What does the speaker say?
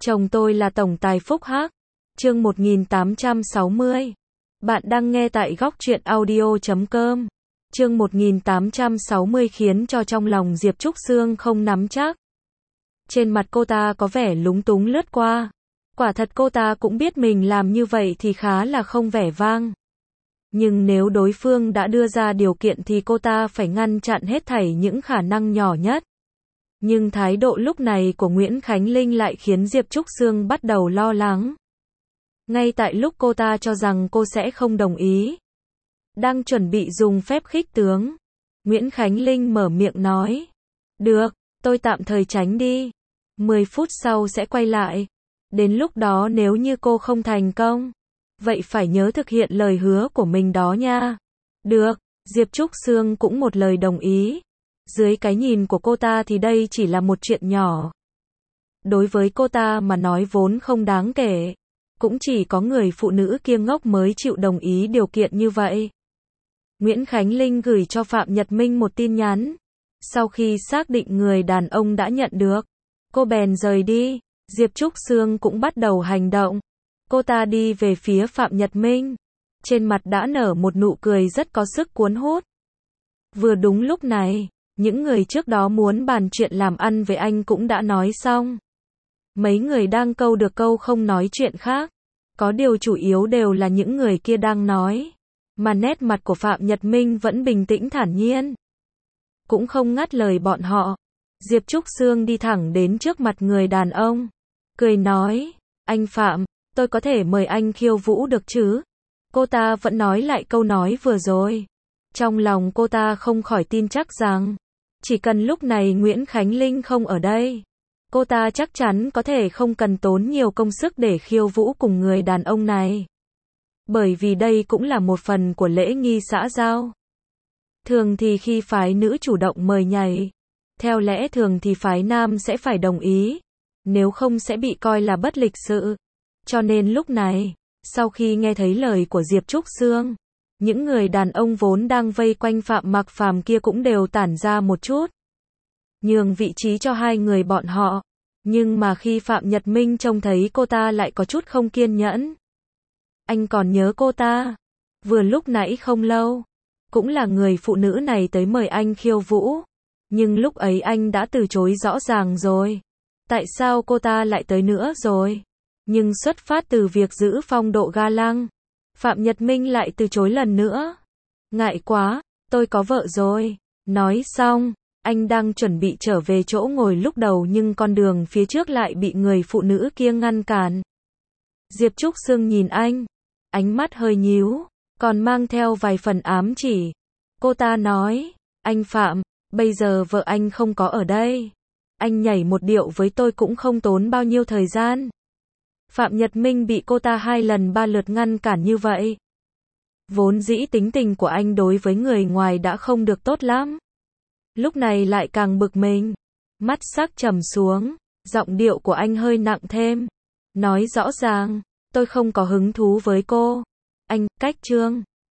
Chồng tôi là tổng tài Phúc Hắc. Chương 1860. Bạn đang nghe tại góc truyện audio.com. Chương 1860 khiến cho trong lòng Diệp Trúc Sương không nắm chắc. Trên mặt cô ta có vẻ lúng túng lướt qua. Quả thật cô ta cũng biết mình làm như vậy thì khá là không vẻ vang. Nhưng nếu đối phương đã đưa ra điều kiện thì cô ta phải ngăn chặn hết thảy những khả năng nhỏ nhất. Nhưng thái độ lúc này của Nguyễn Khánh Linh lại khiến Diệp Trúc Sương bắt đầu lo lắng. Ngay tại lúc cô ta cho rằng cô sẽ không đồng ý, đang chuẩn bị dùng phép khích tướng, Nguyễn Khánh Linh mở miệng nói. Được, tôi tạm thời tránh đi. 10 phút sau sẽ quay lại. Đến lúc đó nếu như cô không thành công, vậy phải nhớ thực hiện lời hứa của mình đó nha. Được, Diệp Trúc Sương cũng một lời đồng ý. Dưới cái nhìn của cô ta thì đây chỉ là một chuyện nhỏ. Đối với cô ta mà nói vốn không đáng kể. Cũng chỉ có người phụ nữ kia ngốc mới chịu đồng ý điều kiện như vậy. Nguyễn Khánh Linh gửi cho Phạm Nhật Minh một tin nhắn. Sau khi xác định người đàn ông đã nhận được, cô bèn rời đi. Diệp Trúc Sương cũng bắt đầu hành động. Cô ta đi về phía Phạm Nhật Minh. Trên mặt đã nở một nụ cười rất có sức cuốn hút. Vừa đúng lúc này, những người trước đó muốn bàn chuyện làm ăn với anh cũng đã nói xong. Mấy người đang câu được câu không nói chuyện khác. Có điều chủ yếu đều là những người kia đang nói. Mà nét mặt của Phạm Nhật Minh vẫn bình tĩnh thản nhiên. Cũng không ngắt lời bọn họ. Diệp Trúc Sương đi thẳng đến trước mặt người đàn ông. Cười nói, anh Phạm, tôi có thể mời anh khiêu vũ được chứ? Cô ta vẫn nói lại câu nói vừa rồi. Trong lòng cô ta không khỏi tin chắc rằng, chỉ cần lúc này Nguyễn Khánh Linh không ở đây, cô ta chắc chắn có thể không cần tốn nhiều công sức để khiêu vũ cùng người đàn ông này. Bởi vì đây cũng là một phần của lễ nghi xã giao. Thường thì khi phái nữ chủ động mời nhảy, theo lẽ thường thì phái nam sẽ phải đồng ý, nếu không sẽ bị coi là bất lịch sự. Cho nên lúc này, sau khi nghe thấy lời của Diệp Trúc Sương, những người đàn ông vốn đang vây quanh Phạm Mặc Phàm kia cũng đều tản ra một chút, nhường vị trí cho hai người bọn họ. Nhưng mà khi Phạm Nhật Minh trông thấy cô ta lại có chút không kiên nhẫn. Anh còn nhớ cô ta? Vừa lúc nãy không lâu, cũng là người phụ nữ này tới mời anh khiêu vũ. Nhưng lúc ấy anh đã từ chối rõ ràng rồi. Tại sao cô ta lại tới nữa rồi? Nhưng xuất phát từ việc giữ phong độ ga lăng, Phạm Nhật Minh lại từ chối lần nữa. Ngại quá, tôi có vợ rồi. Nói xong, anh đang chuẩn bị trở về chỗ ngồi lúc đầu nhưng con đường phía trước lại bị người phụ nữ kia ngăn cản. Diệp Trúc Sương nhìn anh, ánh mắt hơi nhíu, còn mang theo vài phần ám chỉ. Cô ta nói, anh Phạm, bây giờ vợ anh không có ở đây. Anh nhảy một điệu với tôi cũng không tốn bao nhiêu thời gian. Phạm Nhật Minh bị cô ta 2 lần 3 lượt ngăn cản như vậy. Vốn dĩ tính tình của anh đối với người ngoài đã không được tốt lắm. Lúc này lại càng bực mình. Mắt sắc trầm xuống, giọng điệu của anh hơi nặng thêm. Nói rõ ràng, tôi không có hứng thú với cô. Anh, cách Trương.